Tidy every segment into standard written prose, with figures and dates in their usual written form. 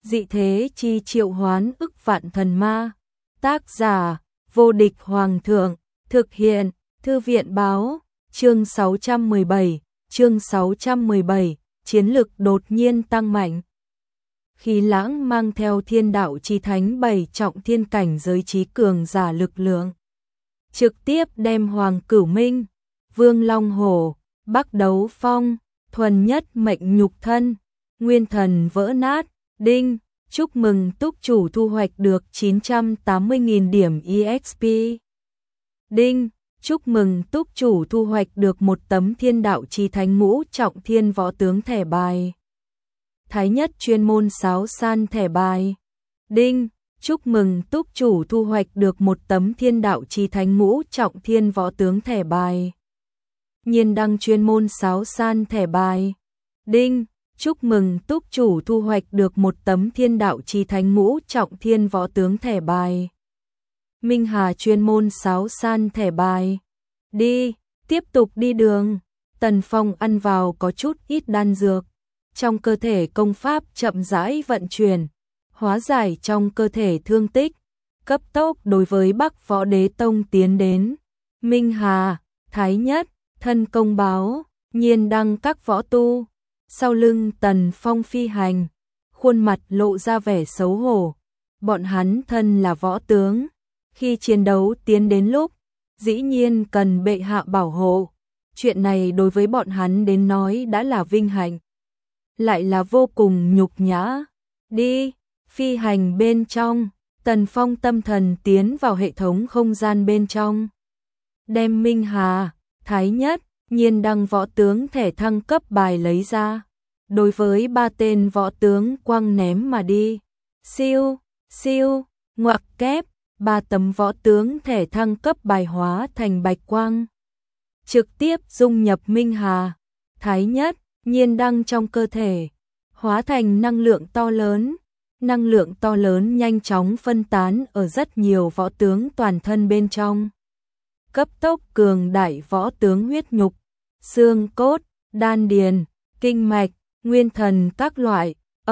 dị thế chi triệu hoán ức vạn thần ma. Tác giả, vô địch hoàng thượng, thực hiện, thư viện báo, chương 617, chiến lực đột nhiên tăng mạnh. Khí Lãng mang theo thiên đạo chi thánh 7 trọng thiên cảnh giới trí cường giả lực lượng, trực tiếp đem Hoàng Cửu Minh, Vương Long Hổ, Bắc Đấu Phong, thuần nhất mệnh nhục thân, nguyên thần vỡ nát. Đinh, chúc mừng túc chủ thu hoạch được 980.000 điểm EXP. Đinh, chúc mừng túc chủ thu hoạch được một tấm thiên đạo chi thánh ngũ trọng thiên võ tướng thẻ bài. Thái nhất chuyên môn sáo san thẻ bài. Đinh, chúc mừng túc chủ thu hoạch được một tấm thiên đạo chi thánh ngũ trọng thiên võ tướng thẻ bài. Nhiên đăng chuyên môn sáo san thẻ bài. Đinh, chúc mừng túc chủ thu hoạch được một tấm thiên đạo chi thánh ngũ trọng thiên võ tướng thẻ bài. Minh Hà chuyên môn sáo san thẻ bài. Đi, tiếp tục đi đường. Tần Phong ăn vào có chút ít đan dược. Trong cơ thể công pháp chậm rãi vận chuyển, hóa giải trong cơ thể thương tích, cấp tốc đối với Bắc Võ Đế Tông tiến đến. Minh Hà, Thái Nhất, thân công báo, nhiên đăng các võ tu. Sau lưng Tần Phong phi hành, khuôn mặt lộ ra vẻ xấu hổ. Bọn hắn thân là võ tướng, khi chiến đấu tiến đến lúc, dĩ nhiên cần bệ hạ bảo hộ. Chuyện này đối với bọn hắn đến nói đã là vinh hạnh, lại là vô cùng nhục nhã. Đi, phi hành bên trong, Tần Phong tâm thần tiến vào hệ thống không gian bên trong. Đem Minh Hà, Thái Nhất, nhiên đăng võ tướng thẻ thăng cấp bài lấy ra. Đối với 3 tên võ tướng quăng ném mà đi. Siêu, siêu, ngoặc kép, 3 tấm võ tướng thẻ thăng cấp bài hóa thành bạch quang. Trực tiếp dung nhập Minh Hà, Thái Nhất, nhiên đăng trong cơ thể, hóa thành năng lượng to lớn. Năng lượng to lớn nhanh chóng phân tán ở rất nhiều võ tướng toàn thân bên trong. Cấp tốc cường đại võ tướng huyết nhục, xương cốt, đan điền, kinh mạch, nguyên thần các loại,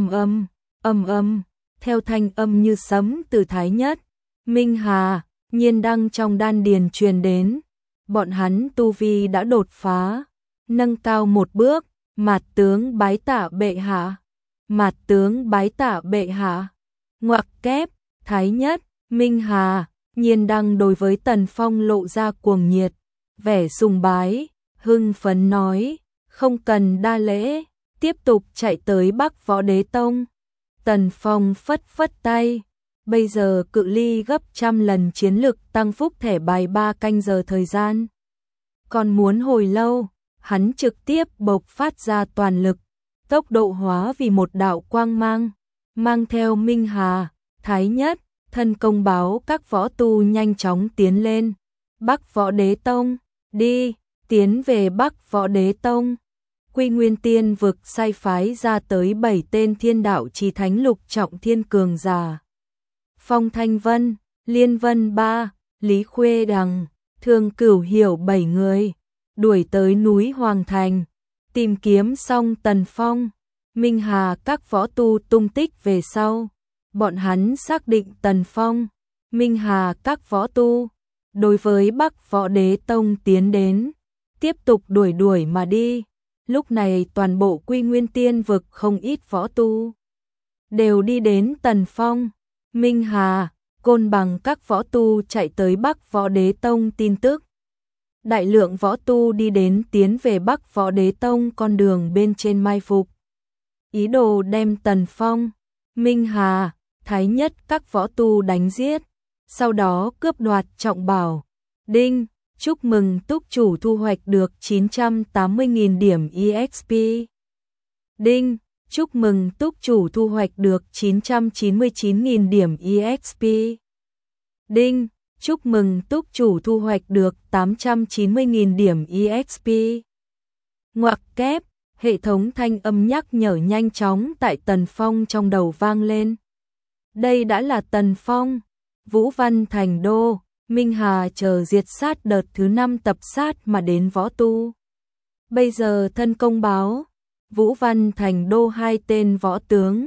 âm, theo thanh âm như sấm từ Thái Nhất, Minh Hà, nhiên đăng trong đan điền truyền đến. Bọn hắn tu vi đã đột phá, nâng cao một bước. Mạt tướng bái tạ bệ hạ, mạt tướng bái tạ bệ hạ. Ngoặc kép, Thái Nhất, Minh Hà, nhiên đăng đối với Tần Phong lộ ra cuồng nhiệt, vẻ sùng bái, hưng phấn nói, không cần đa lễ, tiếp tục chạy tới Bắc Võ Đế Tông. Tần Phong phất phất tay, bây giờ cự ly gấp 100 lần chiến lực tăng phúc thẻ bài 3 canh giờ thời gian. Còn muốn hồi lâu, hắn trực tiếp bộc phát ra toàn lực, tốc độ hóa vì một đạo quang mang theo Minh Hà, Thái Nhất, thân công báo các võ tu nhanh chóng tiến lên. Bắc Võ Đế Tông, đi, tiến về Bắc Võ Đế Tông. Quy Nguyên Tiên vực sai phái ra tới 7 tên thiên đạo chi thánh lục trọng thiên cường giả. Phong Thanh Vân, Liên Vân Ba, Lý Khuê Đằng, Thường Cửu Hiểu 7 người, đuổi tới núi Hoàng Thành, tìm kiếm xong Tần Phong, Minh Hà các võ tu tung tích về sau. Bọn hắn xác định Tần Phong, Minh Hà các võ tu, đối với Bắc Võ Đế Tông tiến đến, tiếp tục đuổi mà đi. Lúc này toàn bộ Quy Nguyên Tiên vực không ít võ tu đều đi đến Tần Phong, Minh Hà, Côn Bằng các võ tu chạy tới Bắc Võ Đế Tông tin tức. Đại lượng võ tu đi đến tiến về Bắc Võ Đế Tông con đường bên trên mai phục, ý đồ đem Tần Phong, Minh Hà, Thái Nhất các võ tu đánh giết, sau đó cướp đoạt trọng bảo. Đinh, chúc mừng túc chủ thu hoạch được 980.000 điểm EXP. Đinh, chúc mừng túc chủ thu hoạch được 999.000 điểm EXP. Đinh, chúc mừng túc chủ thu hoạch được 890.000 điểm EXP. Ngoặc kép, hệ thống thanh âm nhắc nhở nhanh chóng tại Tần Phong trong đầu vang lên. Đây đã là Tần Phong, Vũ Văn Thành Đô, Minh Hà chờ diệt sát đợt thứ 5 tập sát mà đến võ tu. Bây giờ thân công báo, Vũ Văn Thành Đô 2 tên võ tướng,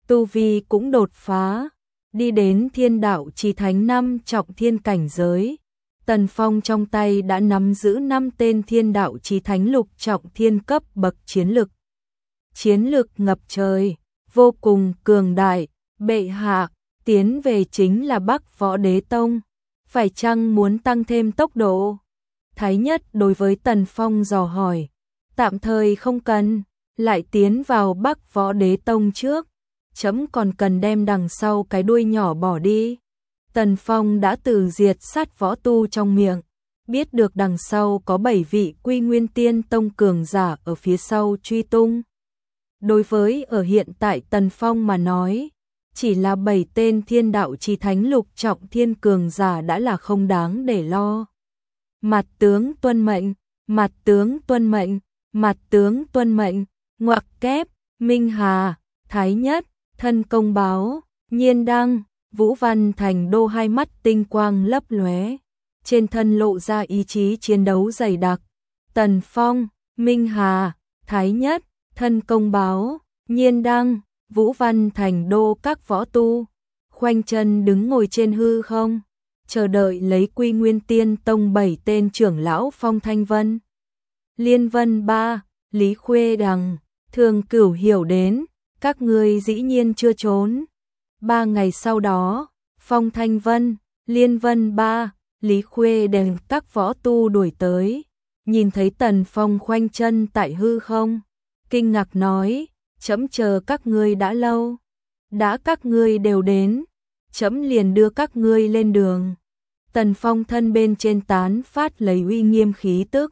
tu vi cũng đột phá, đi đến thiên đạo chi thánh 5 trọng thiên cảnh giới. Tần Phong trong tay đã nắm giữ 5 tên thiên đạo chi thánh lục trọng thiên cấp bậc chiến lực. Chiến lực ngập trời, vô cùng cường đại, bệ hạ, tiến về chính là Bắc Võ Đế Tông, phải chăng muốn tăng thêm tốc độ? Thái Nhất đối với Tần Phong dò hỏi, tạm thời không cần, lại tiến vào Bắc Võ Đế Tông trước, chấm còn cần đem đằng sau cái đuôi nhỏ bỏ đi. Tần Phong đã từ diệt sát võ tu trong miệng, biết được đằng sau có 7 vị Quy Nguyên Tiên Tông cường giả ở phía sau truy tung. Đối với ở hiện tại Tần Phong mà nói, chỉ là 7 tên thiên đạo chi thánh lục trọng thiên cường giả đã là không đáng để lo. Mặt tướng tuân mệnh, mặt tướng tuân mệnh, mặt tướng tuân mệnh, ngoặc kép, Minh Hà, Thái Nhất, thân công báo, Nhiên Đăng, Vũ Văn Thành Đô hai mắt tinh quang lấp lóe, trên thân lộ ra ý chí chiến đấu dày đặc. Tần Phong, Minh Hà, Thái Nhất, thân công báo, Nhiên Đăng, Vũ Văn Thành Đô các võ tu, khoanh chân đứng ngồi trên hư không, chờ đợi lấy Quy Nguyên Tiên Tông 7 tên trưởng lão Phong Thanh Vân, Liên Vân Ba, Lý Khuê Đằng, Thường Cửu Hiểu đến, các ngươi dĩ nhiên chưa trốn. 3 ngày sau đó, Phong Thanh Vân, Liên Vân Ba, Lý Khuê Đằng các võ tu đuổi tới, nhìn thấy Tần Phong khoanh chân tại hư không, kinh ngạc nói, chấm chờ các ngươi đã lâu, đã các ngươi đều đến, chấm liền đưa các ngươi lên đường. Tần Phong thân bên trên tán phát lấy uy nghiêm khí tức,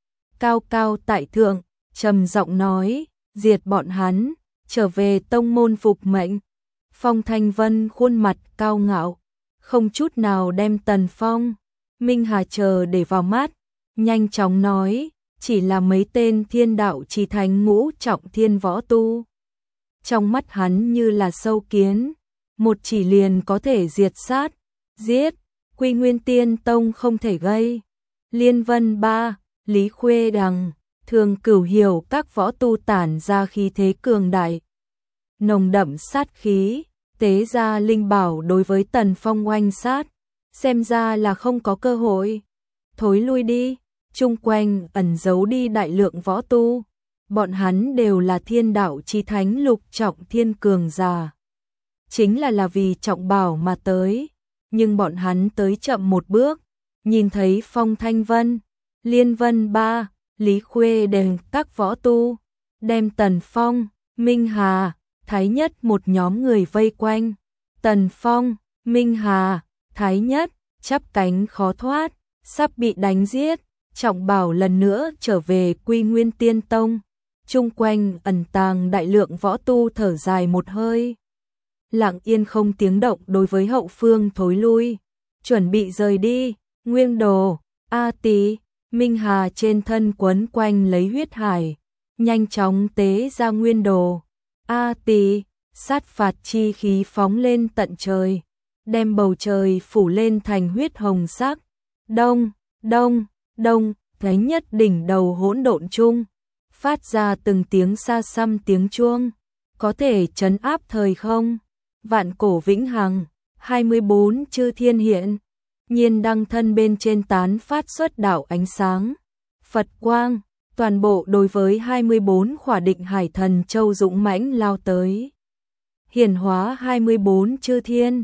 cao cao tại thượng, trầm giọng nói, diệt bọn hắn, trở về tông môn phục mệnh. Phong Thanh Vân khuôn mặt cao ngạo, không chút nào đem Tần Phong, Minh Hà chờ để vào mắt, nhanh chóng nói, chỉ là mấy tên thiên đạo chi thánh ngũ trọng thiên võ tu. Trong mắt hắn như là sâu kiến, một chỉ liền có thể diệt sát, giết, Quy Nguyên Tiên Tông không thể gây. Liên Vân Ba, Lý Khuê Đằng, Thường Cửu Hiểu các võ tu tản ra khí thế cường đại, nồng đậm sát khí, tế ra linh bảo đối với Tần Phong oanh sát, xem ra là không có cơ hội. Thối lui đi, chung quanh ẩn giấu đi đại lượng võ tu, bọn hắn đều là thiên đạo chi thánh lục trọng thiên cường giả. Chính là vì trọng bảo mà tới, nhưng bọn hắn tới chậm một bước, nhìn thấy Phong Thanh Vân, Liên Vân Ba, Lý Khuê Đền các võ tu, đem Tần Phong, Minh Hà, Thái Nhất một nhóm người vây quanh. Tần Phong, Minh Hà, Thái Nhất, chắp cánh khó thoát, sắp bị đánh giết, trọng bảo lần nữa trở về Quy Nguyên Tiên Tông. Chung quanh ẩn tàng đại lượng võ tu thở dài một hơi, lặng yên không tiếng động đối với hậu phương thối lui, chuẩn bị rời đi. Nguyên Đồ, A Tý, Minh Hà trên thân quấn quanh lấy huyết hải, nhanh chóng tế ra Nguyên Đồ, A Tý, sát phạt chi khí phóng lên tận trời, đem bầu trời phủ lên thành huyết hồng sắc. Đông, đông, đông, Thái Nhất đỉnh đầu hỗn độn chung, phát ra từng tiếng xa xăm tiếng chuông, có thể trấn áp thời không. Vạn cổ vĩnh hằng, 24 chư thiên hiện, Nhiên Đăng thân bên trên tán phát xuất đạo ánh sáng, Phật quang, toàn bộ đối với 24 khỏa định hải thần châu dũng mãnh lao tới. Hiển hóa 24 chư thiên,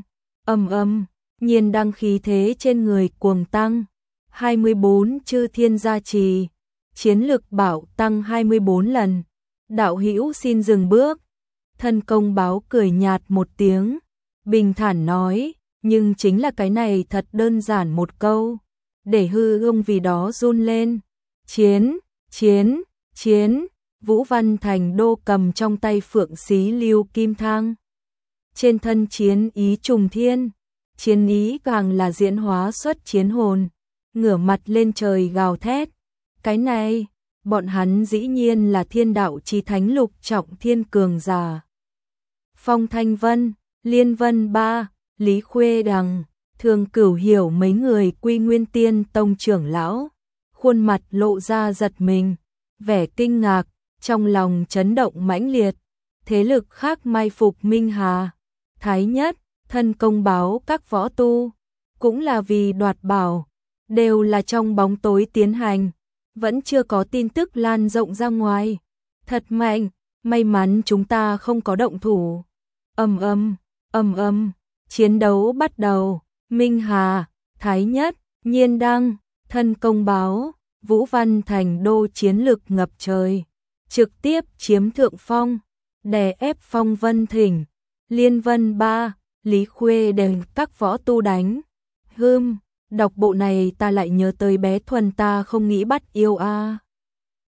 Nhiên Đăng khí thế trên người cuồng tăng, 24 chư thiên gia trì, chiến lực bảo tăng 24 lần. Đạo hữu xin dừng bước. Thân công báo cười nhạt một tiếng, bình thản nói, nhưng chính là cái này thật đơn giản một câu, để hư không vì đó run lên. Chiến, chiến, chiến, Vũ Văn Thành Đô cầm trong tay phượng xí lưu kim thang. Trên thân chiến ý trùng thiên, chiến ý càng là diễn hóa xuất chiến hồn, ngửa mặt lên trời gào thét. Cái này, bọn hắn dĩ nhiên là thiên đạo chi thánh lục trọng thiên cường giả. Phong Thanh Vân, Liên Vân Ba, Lý Khuê Đằng, Thường Cửu Hiểu mấy người Quy Nguyên Tiên Tông trưởng lão, khuôn mặt lộ ra giật mình, vẻ kinh ngạc, trong lòng chấn động mãnh liệt. thế lực khác mai phục Minh Hà, Thái Nhất, thân công báo các võ tu, cũng là vì đoạt bảo, đều là trong bóng tối tiến hành, vẫn chưa có tin tức lan rộng ra ngoài. Thật mạnh, may mắn chúng ta không có động thủ. Ầm ầm, chiến đấu bắt đầu, Minh Hà, Thái Nhất, Nhiên Đăng, thân công báo, Vũ Văn thành đô chiến lực ngập trời, trực tiếp chiếm thượng phong, đè ép Phong Vân Thỉnh, Liên Vân Ba, Lý Khuê đều các võ tu đánh. Đọc bộ này ta lại nhớ tới bé Thuần ta không nghĩ bắt yêu a.